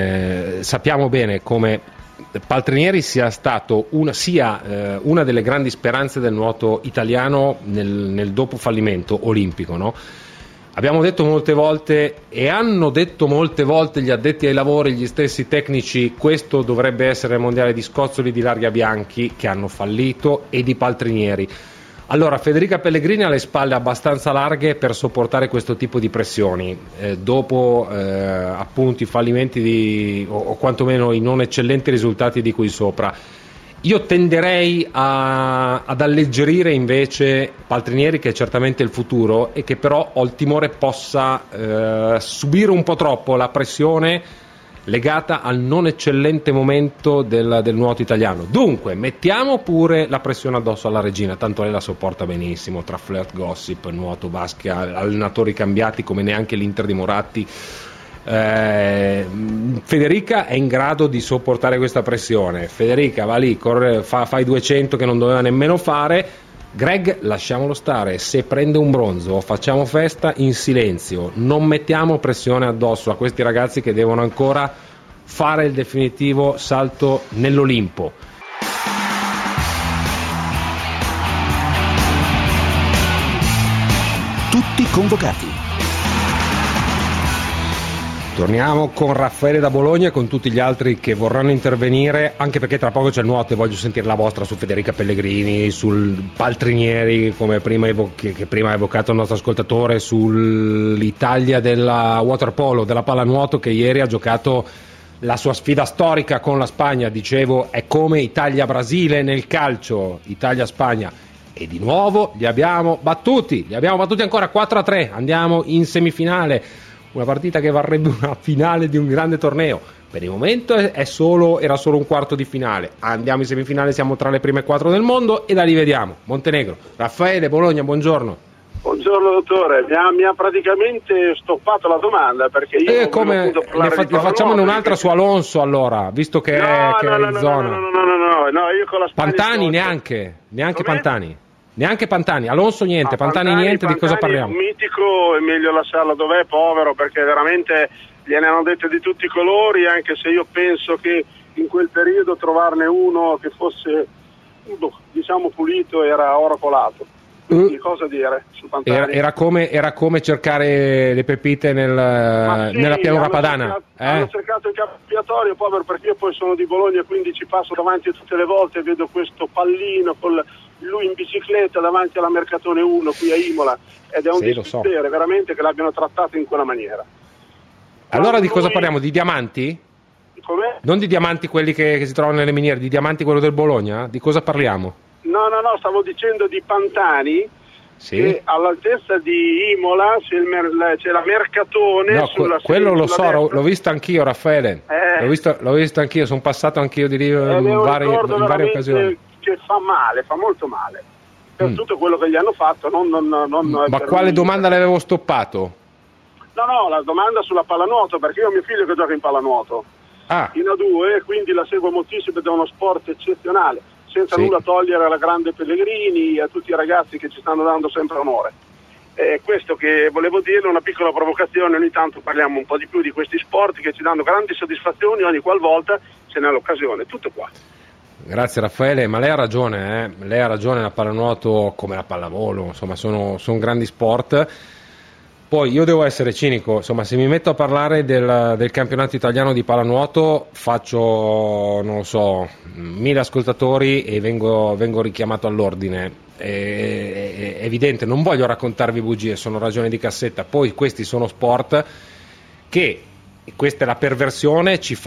ne sappiamo bene come Paltrinieri sia stato una, sia eh, una delle grandi speranze del nuoto italiano nel, nel dopo fallimento olimpico, no? Abbiamo detto molte volte e hanno detto molte volte gli addetti ai lavori, gli stessi tecnici, questo dovrebbe essere il mondiale di Scozzoli, di Laria Bianchi, che hanno fallito, e di Paltrinieri. Allora, Federica Pellegrini ha le spalle abbastanza larghe per sopportare questo tipo di pressioni, eh, dopo eh, appunto i fallimenti di, o, o quantomeno i non eccellenti risultati di qui sopra. Io tenderei a, ad alleggerire invece Paltrinieri, che è certamente il futuro e che però ho il timore possa eh, subire un po' troppo la pressione legata al non eccellente momento del, del nuoto italiano. Dunque mettiamo pure la pressione addosso alla regina, tanto lei la sopporta benissimo, tra flirt, gossip, nuoto, basca, allenatori cambiati come neanche l'Inter di Moratti. eh, Federica è in grado di sopportare questa pressione. Federica va lì, corre, fa, fa i duecento che non doveva nemmeno fare. Greg lasciamolo stare, se prende un bronzo facciamo festa in silenzio, non mettiamo pressione addosso a questi ragazzi che devono ancora fare il definitivo salto nell'Olimpo. Tutti convocati. Torniamo con Raffaele da Bologna e con tutti gli altri che vorranno intervenire, anche perché tra poco c'è il nuoto e voglio sentire la vostra su Federica Pellegrini, sul Paltrinieri, come prima evo- che prima ha evocato il nostro ascoltatore, sull'Italia della waterpolo, della pallanuoto, che ieri ha giocato la sua sfida storica con la Spagna. Dicevo, è come Italia-Brasile nel calcio, Italia-Spagna. E di nuovo li abbiamo battuti, li abbiamo battuti ancora quattro a tre, andiamo in semifinale. Una partita che varrebbe una finale di un grande torneo. Per il momento è solo, era solo un quarto di finale. Andiamo in semifinale, siamo tra le prime quattro del mondo e da lì vediamo. Montenegro. Raffaele, Bologna, buongiorno. Buongiorno. buongiorno dottore, mi ha, mi ha praticamente stoppato la domanda perché io e non come potuto parlare ne, fa, di ne facciamo pallanuoto, un'altra perché... su Alonso allora, visto che no, è, che no, è no, in no, zona. no, no, no, no, no, no, io con la Spagna Pantani sto... neanche, neanche Com'è? Pantani. Neanche Pantani, Alonso niente, Ah, Pantani, niente, Pantani, di cosa Pantani parliamo? È un mitico, è meglio lasciarlo dov'è, povero, perché veramente gliene hanno dette di tutti i colori, anche se io penso che in quel periodo trovarne uno che fosse, diciamo, pulito era oro colato. Quindi Uh, cosa dire su Pantani? era, era, come, era come cercare le pepite nel, Ma sì, nella pianura hanno padana. cercato, eh? hanno cercato il capo espiatorio, povero, perché io poi sono di Bologna, quindi ci passo davanti tutte le volte e vedo questo pallino con lui in bicicletta davanti alla Mercatone uno qui a Imola, ed è un Sì, lo so. dispiacere veramente che l'abbiano trattato in quella maniera. Allora Quando di cosa lui- parliamo? Di diamanti? Com'è? Non di diamanti quelli che, che si trovano nelle miniere, di diamanti quello del Bologna? Di cosa parliamo? No, no, no, stavo dicendo di Pantani, Sì. che all'altezza di Imola c'è, il mer- la- c'è la Mercatone No, sulla que- quello lo sulla so, l'ho, destra. l'ho visto anch'io, Raffaele. Eh. L'ho, visto, l'ho visto anch'io, sono passato anch'io di lì Ed è in un varie, ricordo in varie veramente occasioni. che fa male, fa molto male per Mm. tutto quello che gli hanno fatto. Non, non, non Ma per quale lui. domanda le avevo stoppato? No, no, la domanda sulla pallanuoto, perché io ho mio figlio che gioca in pallanuoto Ah, in A due, quindi la seguo moltissimo ed è uno sport eccezionale, senza Sì. nulla togliere alla grande Pellegrini e a tutti i ragazzi che ci stanno dando sempre onore. È questo che volevo dire, una piccola provocazione, ogni tanto parliamo un po' di più di questi sport che ci danno grandi soddisfazioni ogni qualvolta ce n'è l'occasione, tutto qua. grazie Raffaele, ma lei ha ragione, eh? Lei ha ragione, la pallanuoto come la pallavolo, insomma sono, sono grandi sport. Poi io devo essere cinico, insomma se mi metto a parlare del, del campionato italiano di pallanuoto faccio, non lo so, mille ascoltatori e vengo, vengo richiamato all'ordine. È, è, è evidente, non voglio raccontarvi bugie, sono ragioni di cassetta. Poi questi sono sport che, questa è la perversione, ci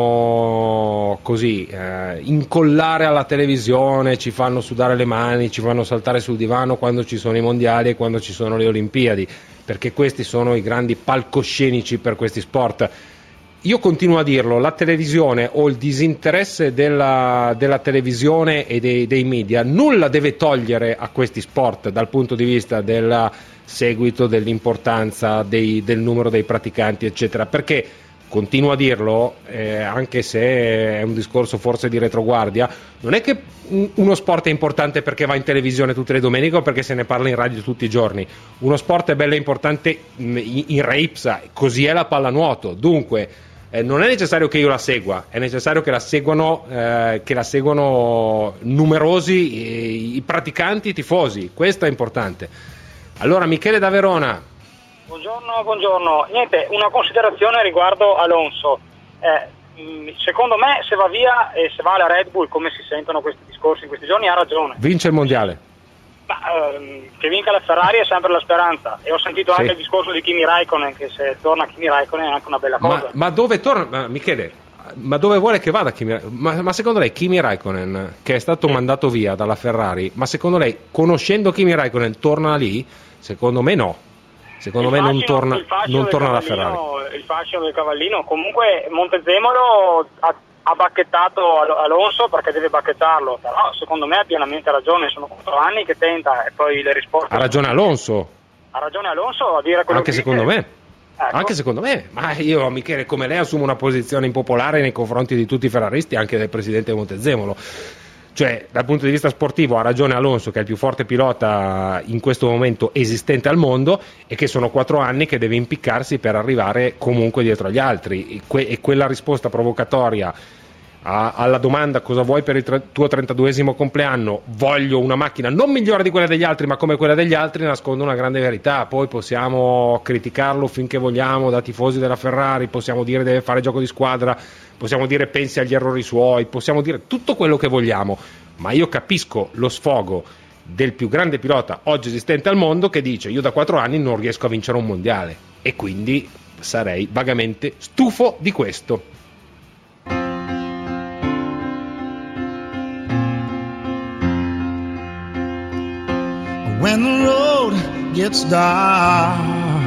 fanno così eh, incollare alla televisione, ci fanno sudare le mani, ci fanno saltare sul divano quando ci sono i mondiali e quando ci sono le Olimpiadi, perché questi sono i grandi palcoscenici per questi sport. Io continuo a dirlo, la televisione o il disinteresse della, della televisione e dei, dei media nulla deve togliere a questi sport dal punto di vista del seguito, dell'importanza, dei, del numero dei praticanti, eccetera, perché continuo a dirlo, eh, anche se è un discorso forse di retroguardia, non è che uno sport è importante perché va in televisione tutte le domeniche o perché se ne parla in radio tutti i giorni. Uno sport è bello e importante in, in re ipsa, così è la pallanuoto. Dunque eh, non è necessario che io la segua, è necessario che la seguano, eh, che la seguano numerosi eh, i praticanti, i tifosi. Questo è importante. Allora Michele da Verona. Buongiorno, buongiorno. Niente, una considerazione riguardo Alonso. Eh, mh, secondo me se va via e se va alla Red Bull, come si sentono questi discorsi in questi giorni, ha ragione. Vince il mondiale. Ma, ehm, che vinca la Ferrari è sempre la speranza. E ho sentito Sì. anche il discorso di Kimi Raikkonen, che se torna Kimi Raikkonen è anche una bella cosa. Ma, ma dove torna? Ma, Michele, ma dove vuole che vada Kimi Raikkonen? Ma, ma secondo lei Kimi Raikkonen, che è stato mandato via dalla Ferrari, ma secondo lei, conoscendo Kimi Raikkonen, torna lì? Secondo me no. Secondo Il me non fascino- torna, il fascino non del torna alla cavallino- Ferrari. Il fascino del cavallino. Comunque Montezemolo ha, ha bacchettato Al- Alonso perché deve bacchettarlo, però secondo me ha pienamente ragione, sono quattro anni che tenta e poi le risposte... Ha ragione Alonso, Ha ragione Alonso a dire quello anche che secondo dice. me. Ecco. Anche secondo me, ma io Michele come lei assumo una posizione impopolare nei confronti di tutti i ferraristi, anche del presidente Montezemolo. Cioè, dal punto di vista sportivo ha ragione Alonso, che è il più forte pilota in questo momento esistente al mondo, e che sono quattro anni che deve impiccarsi per arrivare comunque dietro agli altri. E, que- e quella risposta provocatoria a- alla domanda cosa vuoi per il tre- tuo trentaduesimo compleanno, voglio una macchina non migliore di quella degli altri ma come quella degli altri, nasconde una grande verità. Poi possiamo criticarlo finché vogliamo da tifosi della Ferrari, possiamo dire deve fare gioco di squadra, possiamo dire pensi agli errori suoi, possiamo dire tutto quello che vogliamo, ma io capisco lo sfogo del più grande pilota oggi esistente al mondo che dice io da quattro anni non riesco a vincere un mondiale, e quindi sarei vagamente stufo di questo. When the road gets dark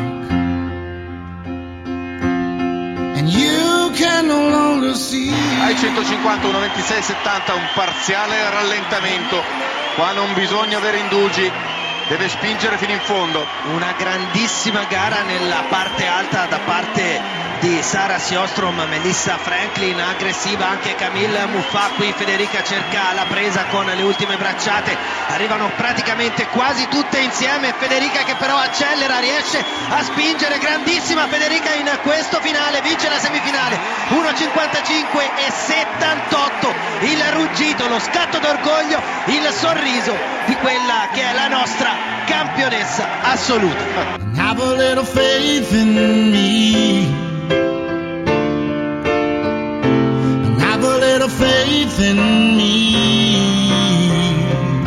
and you can no longer see. Ai centocinquanta, uno ventisei settanta, un parziale rallentamento. Qua non bisogna avere indugi. deve spingere fino in fondo. Una grandissima gara nella parte alta da parte di Sara Sjöström, Melissa Franklin, aggressiva anche Camille Muffat. Qui Federica cerca la presa con le ultime bracciate, arrivano praticamente quasi tutte insieme. Federica che però accelera, riesce a spingere, grandissima Federica in questo finale, vince la semifinale uno cinquantacinque e settantotto, il ruggito, lo scatto d'orgoglio, il sorriso di quella che è la nostra campionessa assoluta. Have a little faith in me. Have a little faith in me.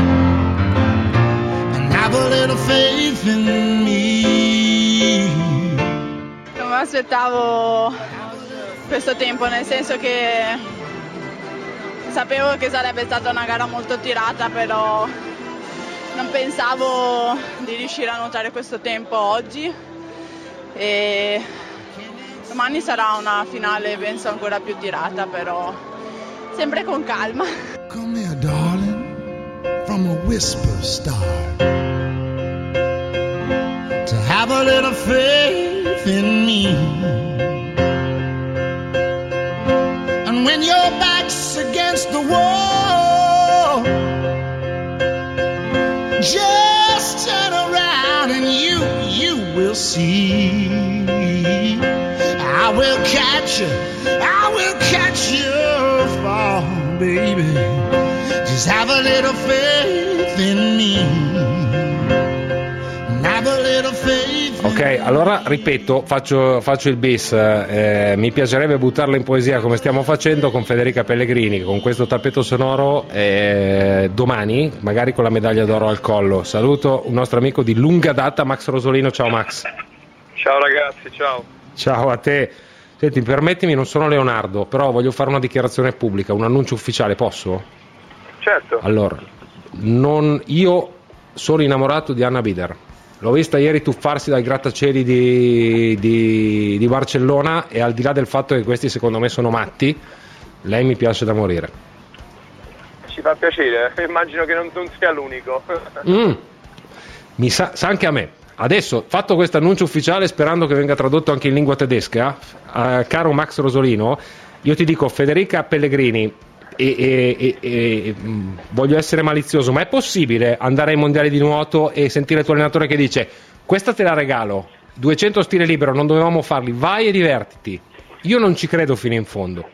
And have a little faith in me. Non mi aspettavo questo tempo, nel senso che sapevo che sarebbe stata una gara molto tirata, però non pensavo di riuscire a nuotare questo tempo oggi, e domani sarà una finale penso ancora più tirata, però sempre con calma. Come here, darling, from a whisper star, to have a little faith in me. And when your back's against the wall, just turn around and you, you will see. I will catch you, I will catch you fall, baby. Just have a little faith in me. Have a little faith. Ok, allora ripeto, faccio, faccio il bis, eh, mi piacerebbe buttarla in poesia come stiamo facendo con Federica Pellegrini, con questo tappeto sonoro, eh, domani, magari con la medaglia d'oro al collo. Saluto un nostro amico di lunga data, Max Rosolino. Ciao Max. Ciao ragazzi, ciao. Ciao a te. Senti, permettimi, non sono Leonardo, però voglio fare una dichiarazione pubblica, un annuncio ufficiale, posso? Certo. Allora, non, io sono innamorato di Anna Bider. L'ho vista ieri tuffarsi dai grattacieli di, di, di Barcellona, e al di là del fatto che questi secondo me sono matti, lei mi piace da morire. Ci fa piacere, immagino che non, non sia l'unico. Mm. Mi sa, sa anche a me. Adesso, fatto questo annuncio ufficiale, sperando che venga tradotto anche in lingua tedesca, eh, caro Max Rosolino, io ti dico Federica Pellegrini, e, e, e, e mh, voglio essere malizioso, ma è possibile andare ai mondiali di nuoto e sentire il tuo allenatore che dice: questa te la regalo, duecento stile libero, non dovevamo farli, vai e divertiti? Io non ci credo fino in fondo.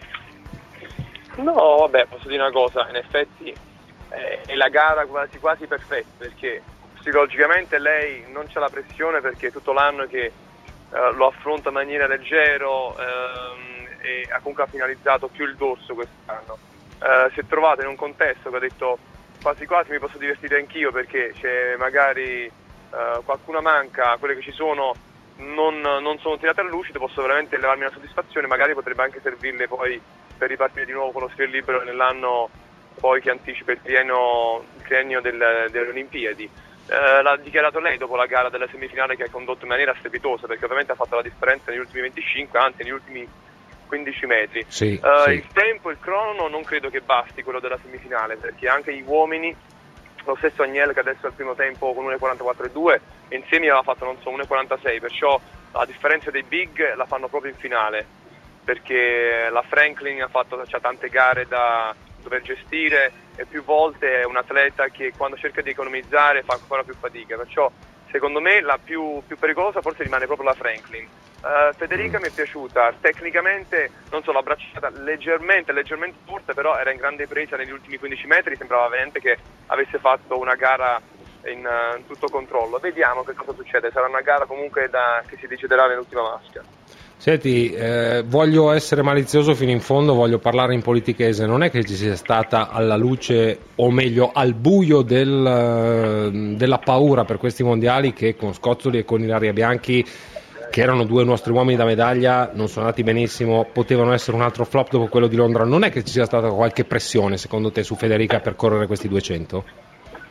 No, vabbè, posso dire una cosa, in effetti eh, è la gara quasi quasi perfetta, perché psicologicamente lei non c'ha la pressione, perché tutto l'anno che eh, lo affronta in maniera leggero, ehm, e ha comunque finalizzato più il dorso quest'anno. Uh, si è trovato in un contesto che ha detto quasi quasi mi posso divertire anch'io, perché c'è magari uh, qualcuna manca, quelle che ci sono non, non sono tirate alla luce, posso veramente levarmi una soddisfazione, magari potrebbe anche servirle poi per ripartire di nuovo con lo stile libero nell'anno poi che anticipa il triennio, il triennio del, delle Olimpiadi. Uh, l'ha dichiarato lei dopo la gara della semifinale, che ha condotto in maniera strepitosa, perché ovviamente ha fatto la differenza negli ultimi venticinque, anzi negli ultimi quindici metri. Sì, uh, sì. Il tempo, il crono non credo che basti, quello della semifinale, perché anche gli uomini, lo stesso Agnel che adesso al primo tempo con uno quarantaquattro e due, insieme aveva fatto non so uno quarantasei, perciò la differenza dei big la fanno proprio in finale, perché la Franklin ha fatto c'ha tante gare da dover gestire e più volte è un atleta che quando cerca di economizzare fa ancora più fatica, perciò secondo me la più, più pericolosa forse rimane proprio la Franklin. Uh, Federica mi è piaciuta, tecnicamente non so, l'ho abbracciata leggermente, leggermente forte, però era in grande presa negli ultimi quindici metri, sembrava veramente che avesse fatto una gara in, uh, in tutto controllo. Vediamo che cosa succede, sarà una gara comunque da, che si deciderà nell'ultima maschera. Senti, eh, voglio essere malizioso fino in fondo, voglio parlare in politichese. Non è che ci sia stata alla luce, o meglio al buio del, della paura per questi mondiali, che con Scozzoli e con Ilaria Bianchi, che erano due nostri uomini da medaglia, non sono andati benissimo, potevano essere un altro flop dopo quello di Londra. Non è che ci sia stata qualche pressione secondo te su Federica per correre questi duecento?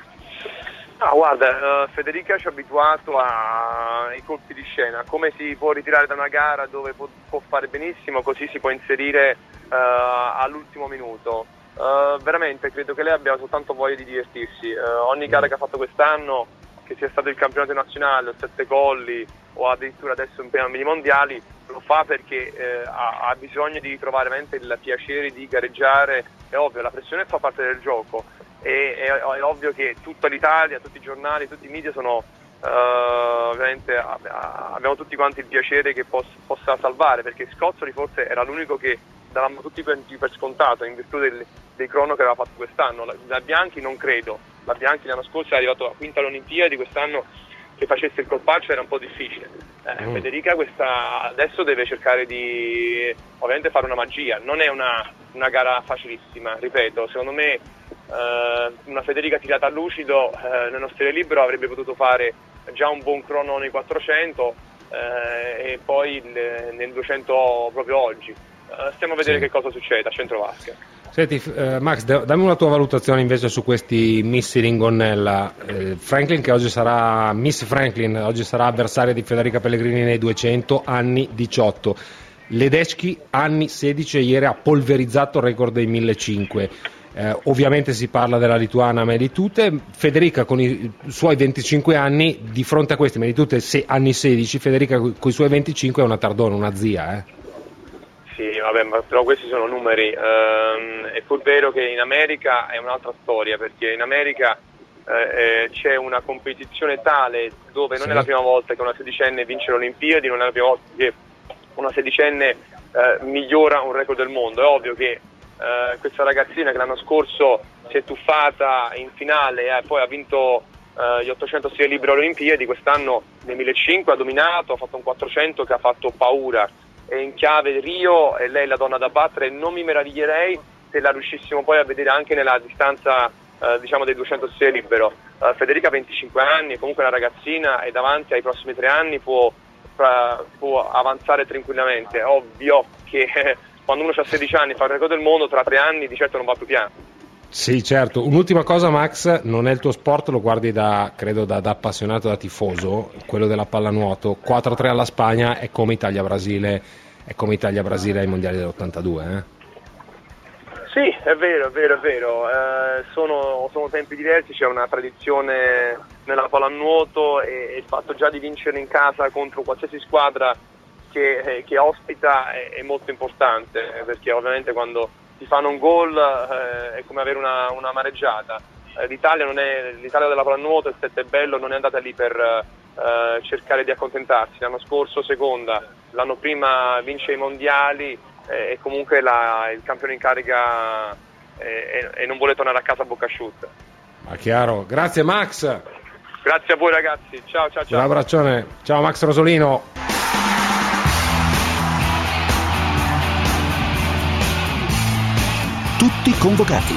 Ah, guarda, uh, Federica ci ha abituato ai colpi di scena, come si può ritirare da una gara dove può, può fare benissimo, così si può inserire uh, all'ultimo minuto. Uh, veramente credo che lei abbia soltanto voglia di divertirsi. Uh, ogni gara che ha fatto quest'anno che sia stato il campionato nazionale o Sette Colli o addirittura adesso in pieno mini mondiali, lo fa perché eh, ha, ha bisogno di trovare veramente il piacere di gareggiare. È ovvio, la pressione fa parte del gioco, e è, è ovvio che tutta l'Italia, tutti i giornali, tutti i media sono uh, ovviamente abbiamo tutti quanti il piacere che poss- possa salvare, perché Scozzoli forse era l'unico che davamo tutti per, per scontato in virtù del, dei crono che aveva fatto quest'anno. La, la Bianchi non credo, la Bianchi l'anno scorso è arrivato a quinta alle Olimpiadi, quest'anno che facesse il colpaccio era un po' difficile. Eh, mm. Federica questa, adesso deve cercare di ovviamente fare una magia, non è una, una gara facilissima, ripeto, secondo me eh, una Federica tirata a lucido eh, nel nostro libro avrebbe potuto fare già un buon crono nei quattrocento eh, e poi il, nel duecento proprio oggi. Uh, stiamo a vedere sì. che cosa succede a Centrovasca. Senti, eh, Max, dammi una tua valutazione invece su questi missili in gonnella. Eh, Franklin, che oggi sarà Miss Franklin, oggi sarà avversaria di Federica Pellegrini nei duecento, anni diciotto. Ledecky, anni sedici, ieri ha polverizzato il record dei millecinquecento. Eh, ovviamente si parla della lituana Melitute. Federica con i suoi venticinque anni, di fronte a questi Melitute se, anni sedici, Federica con i suoi venticinque è una tardona, una zia, eh. Sì, vabbè, ma però questi sono numeri. Um, è pur vero che in America è un'altra storia, perché in America eh, c'è una competizione tale dove non sì. è la prima volta che una sedicenne vince le Olimpiadi, non è la prima volta che una sedicenne eh, migliora un record del mondo. È ovvio che eh, questa ragazzina che l'anno scorso si è tuffata in finale e eh, poi ha vinto eh, gli ottocento stile libero alle Olimpiadi, quest'anno nel millecinquecento ha dominato, ha fatto un quattrocento che ha fatto paura. È in chiave Rio e lei è la donna da battere, non mi meraviglierei se la riuscissimo poi a vedere anche nella distanza eh, diciamo dei duecento stile libero. Uh, Federica ha venticinque anni, è comunque una ragazzina e davanti ai prossimi tre anni può, pra, può avanzare tranquillamente. È ovvio che eh, quando uno ha sedici anni e fa il record del mondo, tra tre anni di certo non va più piano. Sì, certo. Un'ultima cosa, Max, non è il tuo sport, lo guardi da, credo, da, da appassionato, da tifoso, quello della pallanuoto. quattro a tre alla Spagna è come Italia-Brasile, è come Italia-Brasile ai mondiali dell'ottantadue, eh? Sì, è vero, è vero, è vero. Eh, sono, sono tempi diversi, c'è una tradizione nella pallanuoto e, e il fatto già di vincere in casa contro qualsiasi squadra che, eh, che ospita è, è molto importante, perché ovviamente quando ti fanno un gol eh, è come avere una, una mareggiata. Eh, l'Italia, non è, l'Italia della pallanuoto, il Sette Bello, non è andata lì per eh, cercare di accontentarsi. L'anno scorso seconda, l'anno prima vince i mondiali eh, e comunque la, il campione in carica eh, e, e non vuole tornare a casa a bocca asciutta. Ma chiaro. Grazie Max. Grazie a voi ragazzi. Ciao ciao ciao. Un abbraccione. Ciao Max Rosolino. Tutti convocati.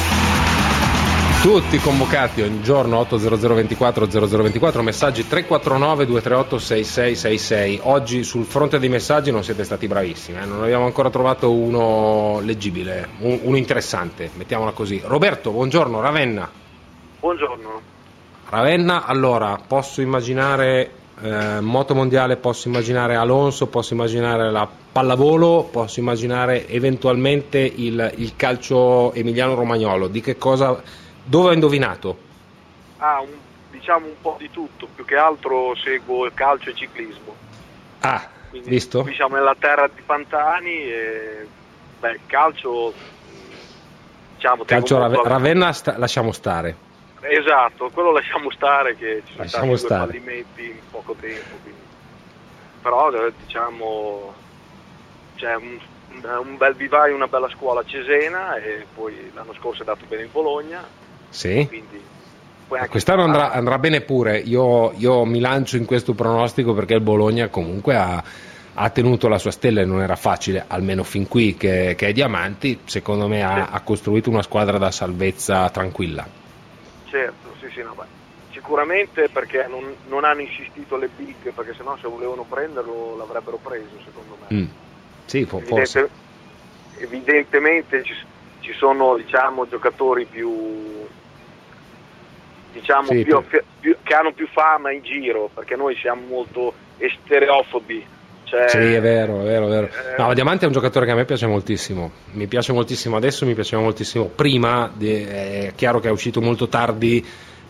Tutti convocati ogni giorno otto zero zero ventiquattro zero zero ventiquattro, messaggi tre quattro nove due tre otto sei sei sei sei. Oggi sul fronte dei messaggi non siete stati bravissimi, eh? Non abbiamo ancora trovato uno leggibile, un, uno interessante, mettiamola così. Roberto, buongiorno, Ravenna. Buongiorno. Ravenna, allora, posso immaginare eh, moto mondiale, posso immaginare Alonso, posso immaginare la pallavolo, posso immaginare eventualmente il, il calcio Emiliano Romagnolo. Di che cosa, dove ho indovinato? Ah, un, diciamo un po' di tutto, più che altro seguo il calcio e il ciclismo. Ah, quindi, visto? Diciamo nella terra di Pantani e beh, il calcio diciamo calcio Rave, alla... Ravenna sta, lasciamo stare. Esatto, quello lasciamo stare, che ci sono lasciamo stati due stare. fallimenti in poco tempo, quindi. Però diciamo c'è un, un bel vivaio, una bella scuola a Cesena e poi l'anno scorso è dato bene in Bologna. Sì. Quindi, poi anche quest'anno andrà, andrà bene pure. Io, io mi lancio in questo pronostico perché il Bologna comunque ha, ha tenuto la sua stella e non era facile, almeno fin qui che, che è Diamanti. Secondo me ha, sì. ha costruito una squadra da salvezza tranquilla. Certo, sì, sì, no, beh. Sicuramente perché non, non hanno insistito le big, perché sennò se volevano prenderlo l'avrebbero preso, secondo me. Mm. Sì, può, Evidente, evidentemente ci, ci sono, diciamo, giocatori più, diciamo, sì, più, più... più, che hanno più fama in giro, perché noi siamo molto stereofobi. Cioè, sì, è vero, è vero, è vero. Eh, No, Diamante è un giocatore che a me piace moltissimo. Mi piace moltissimo adesso, mi piaceva moltissimo prima. Di, è chiaro che è uscito molto tardi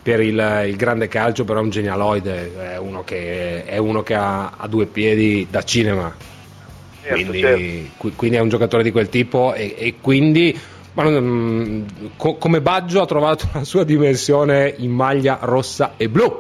per il, il grande calcio, però è un genialoide, è uno che, è uno che ha, ha due piedi da cinema, quindi, certo. quindi è un giocatore di quel tipo e, e quindi ma, um, co- come Baggio ha trovato la sua dimensione in maglia rossa e blu.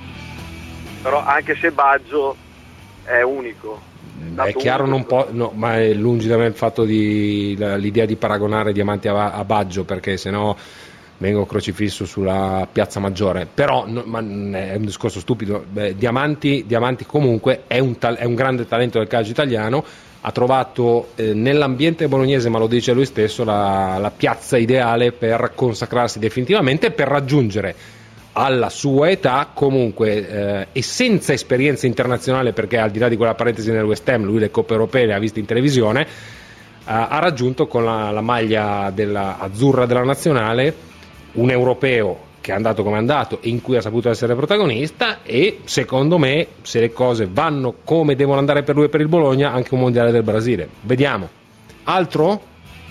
Però anche se Baggio è unico. Beh, è chiaro, non può, no, ma è lungi da me il fatto di l'idea di paragonare Diamanti a, a Baggio, perché sennò vengo crocifisso sulla piazza Maggiore, però no, ma è un discorso stupido. Beh, Diamanti, Diamanti comunque è un, ta- è un grande talento del calcio italiano, ha trovato eh, nell'ambiente bolognese, ma lo dice lui stesso, la, la piazza ideale per consacrarsi definitivamente, per raggiungere alla sua età comunque eh, e senza esperienza internazionale, perché al di là di quella parentesi nel West Ham lui le coppe europee le ha viste in televisione, eh, ha raggiunto con la, la maglia della, azzurra della nazionale un europeo che è andato come è andato e in cui ha saputo essere protagonista, e secondo me, se le cose vanno come devono andare per lui e per il Bologna, anche un mondiale del Brasile. Vediamo. Altro?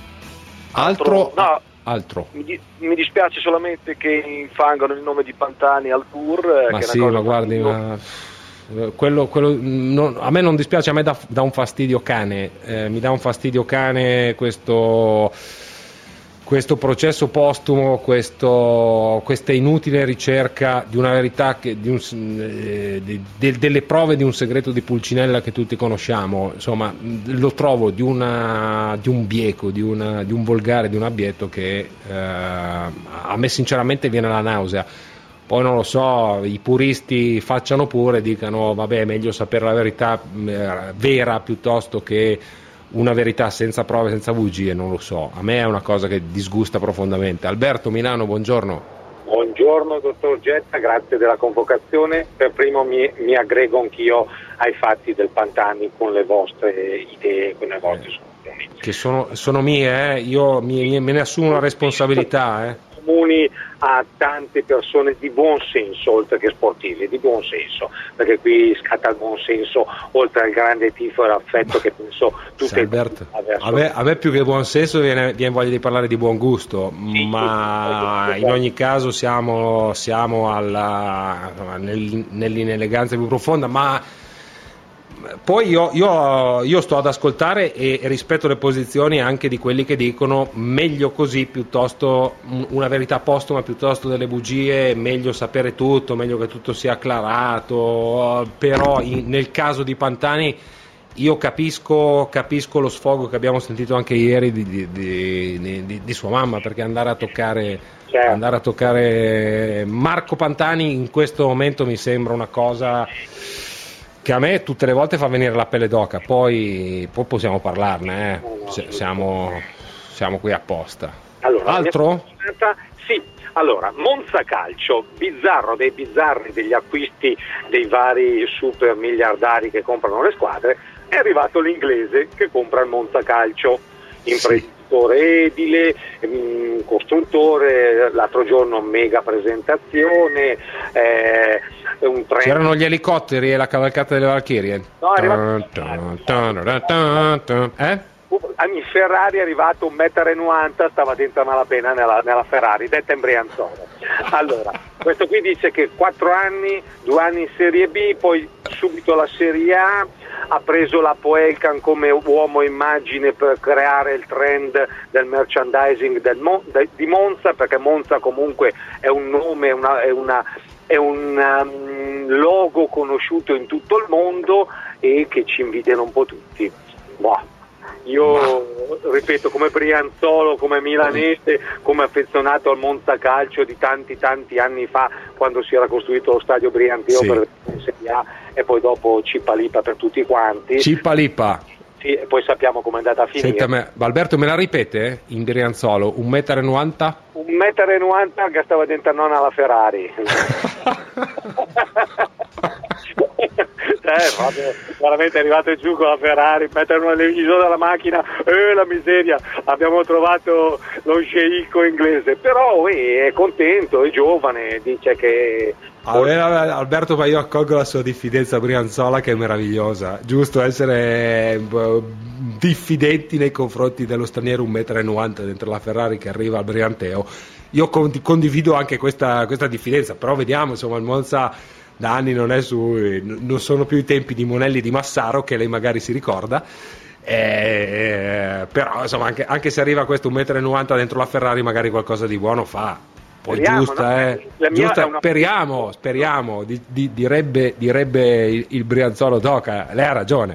Altro? No, altro. Mi, di- mi dispiace solamente che infangano il nome di Pantani al tour. Ma che sì, è una ma cosa guardi, ma... Quello, quello, non, a me non dispiace, a me dà, dà un fastidio cane, eh, mi dà un fastidio cane questo... questo processo postumo, questo, questa inutile ricerca di una verità, che, di un, eh, de, de, delle prove di un segreto di Pulcinella che tutti conosciamo, insomma lo trovo di, una, di un bieco, di, una, di un volgare, di un abbietto che eh, a me sinceramente viene la nausea. Poi non lo so, i puristi facciano pure, dicano vabbè, è meglio sapere la verità eh, vera piuttosto che una verità senza prove, senza bugie, non lo so. A me è una cosa che disgusta profondamente. Alberto, Milano, buongiorno. Buongiorno dottor Getta, grazie della convocazione. Per primo mi, mi aggrego anch'io ai fatti del Pantani con le vostre idee, con le vostre soluzioni. Che sono, sono mie, eh? Io mi, me ne assumo la responsabilità. Eh? Comuni a tante persone di buon senso, oltre che sportivi, di buon senso, perché qui scatta il buon senso, oltre al grande tifo e l'affetto che penso tutte e Alberto, a me, a me più che buon senso viene, viene voglia di parlare di buon gusto, sì, ma sì, in ogni caso siamo, siamo alla, nel, nell'ineleganza più profonda, ma poi io, io, io sto ad ascoltare e rispetto le posizioni anche di quelli che dicono meglio così, piuttosto una verità postuma piuttosto delle bugie, meglio sapere tutto, meglio che tutto sia acclarato, però in, nel caso di Pantani io capisco, capisco lo sfogo che abbiamo sentito anche ieri di, di, di, di, di sua mamma, perché andare a toccare certo. andare a toccare Marco Pantani in questo momento mi sembra una cosa che a me tutte le volte fa venire la pelle d'oca, poi, poi possiamo parlarne, eh. no, no, siamo, siamo qui apposta. Allora, altro? Sì, allora, Monza Calcio, bizzarro dei bizzarri degli acquisti dei vari super miliardari che comprano le squadre, è arrivato l'inglese che compra il Monza Calcio, imprenditore sì. edile, mh, costruttore, l'altro giorno mega presentazione, eh, un treno. C'erano gli elicotteri e la cavalcata delle Valchirie. No, è arrivato... eh? Il Ferrari è arrivato un metro e novanta, stava dentro a malapena nella, nella Ferrari, detta in Brianzolo. Allora, questo qui dice che quattro anni, due anni in Serie B, poi subito la Serie A, ha preso la Poelcan come uomo immagine per creare il trend del merchandising del Mo- de- di Monza, perché Monza comunque è un nome, una, è, una, è un um, logo conosciuto in tutto il mondo e che ci invidiano un po' tutti. Boh. Io ripeto, come Brianzolo, come milanese, come affezionato al Monza Calcio di tanti tanti anni fa, quando si era costruito lo stadio Brianteo sì. per la Serie A, e poi dopo Cipalipa per tutti quanti. Cipalipa. Sì, e poi sappiamo come è andata a finire. Senta, me, Alberto, me la ripete in Brianzolo? Un metro e novanta? Un metro e novanta che stava dentro nonna alla Ferrari. Eh, proprio, veramente è arrivato giù con la Ferrari, mettere una televisore alla macchina, eh, la miseria, abbiamo trovato lo sceicco inglese, però eh, è contento, è giovane, dice che... Allora, Alberto, ma io accolgo la sua diffidenza brianzola, che è meravigliosa, giusto essere diffidenti nei confronti dello straniero un metro e novanta dentro la Ferrari che arriva al Brianteo. Io condivido anche questa, questa diffidenza, però vediamo, insomma, il Monza da anni non è su, non sono più i tempi di Monelli e di Massaro, che lei magari si ricorda, eh, però insomma anche, anche se arriva questo un metro e novanta dentro la Ferrari magari qualcosa di buono fa. Poi Speriamo, giusta, no? eh, La mia giusta è una- speriamo, speriamo, di, di, direbbe, direbbe il, il Brianzolo Doca, lei ha ragione.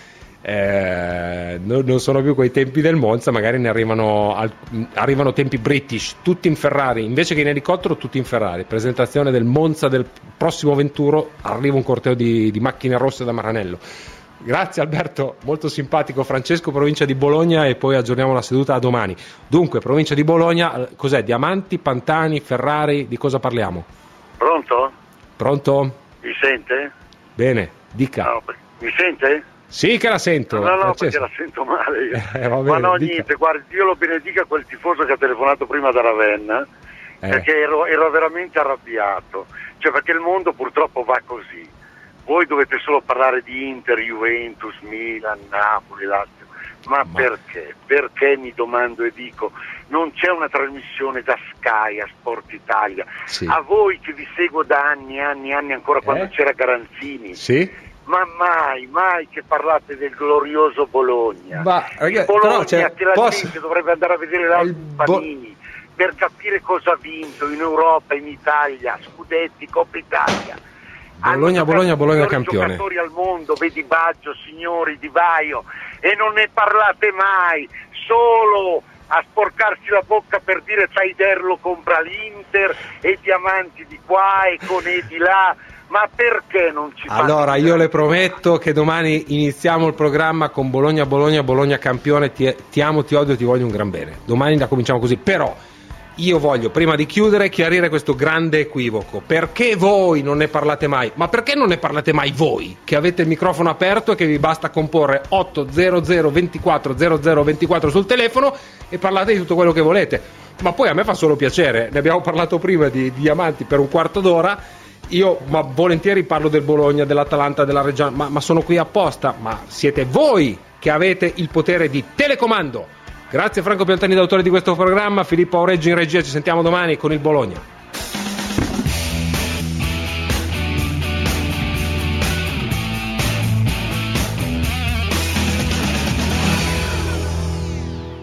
Eh, non, non sono più quei tempi del Monza, magari ne arrivano, al, arrivano tempi British, tutti in Ferrari, invece che in elicottero tutti in Ferrari. Presentazione del Monza del prossimo venturo, arriva un corteo di, di macchine rosse da Maranello. Grazie Alberto, molto simpatico. Francesco, provincia di Bologna, e poi aggiorniamo la seduta a domani. Dunque, provincia di Bologna, cos'è? Diamanti, Pantani, Ferrari, di cosa parliamo? Pronto? Pronto? Mi sente? Bene, dica. No, mi sente? Sì che la sento. No, no, no, Francesco. perché la sento male io. Eh, va Ma bene, no, dica. niente, guardi, Dio lo benedica quel tifoso che ha telefonato prima da Ravenna, Eh. perché ero, ero veramente arrabbiato. Cioè, perché il mondo purtroppo va così. Voi dovete solo parlare di Inter, Juventus, Milan, Napoli, Lazio. Ma, Ma perché? Perché mi domando e dico, non c'è una trasmissione da Sky a Sport Italia. Sì. A voi che vi seguo da anni, anni, anni, ancora quando Eh? c'era Garanzini. Sì? Ma mai, mai che parlate del glorioso Bologna. Ma, ragazzi, Il Bologna però, cioè, che la posso- gente dovrebbe andare a vedere l'Albi Panini per capire cosa ha vinto in Europa, in Italia, Scudetti, Coppa Italia. Bologna, Bologna, Bologna I campione. giocatori al mondo, vedi Baggio, Signori, Di Vaio, e non ne parlate mai, solo a sporcarsi la bocca per dire Taiderlo compra l'Inter e Diamanti di qua e Conè di là. Ma perché non ci fate? Allora, io le prometto che domani iniziamo il programma con Bologna, Bologna, Bologna campione, ti, ti amo, ti odio, ti voglio un gran bene. Domani la cominciamo così, però io voglio, prima di chiudere, chiarire questo grande equivoco. Perché voi non ne parlate mai? Ma perché non ne parlate mai voi, che avete il microfono aperto e che vi basta comporre otto zero zero ventiquattro zero zero ventiquattro sul telefono e parlate di tutto quello che volete? Ma poi a me fa solo piacere, ne abbiamo parlato prima di, di Diamanti per un quarto d'ora. Io ma volentieri parlo del Bologna, dell'Atalanta, della Reggiana, ma, ma sono qui apposta. Ma siete voi che avete il potere di telecomando. Grazie Franco Piantani, d'autore di questo programma. Filippo Aureggi in regia, ci sentiamo domani con il Bologna.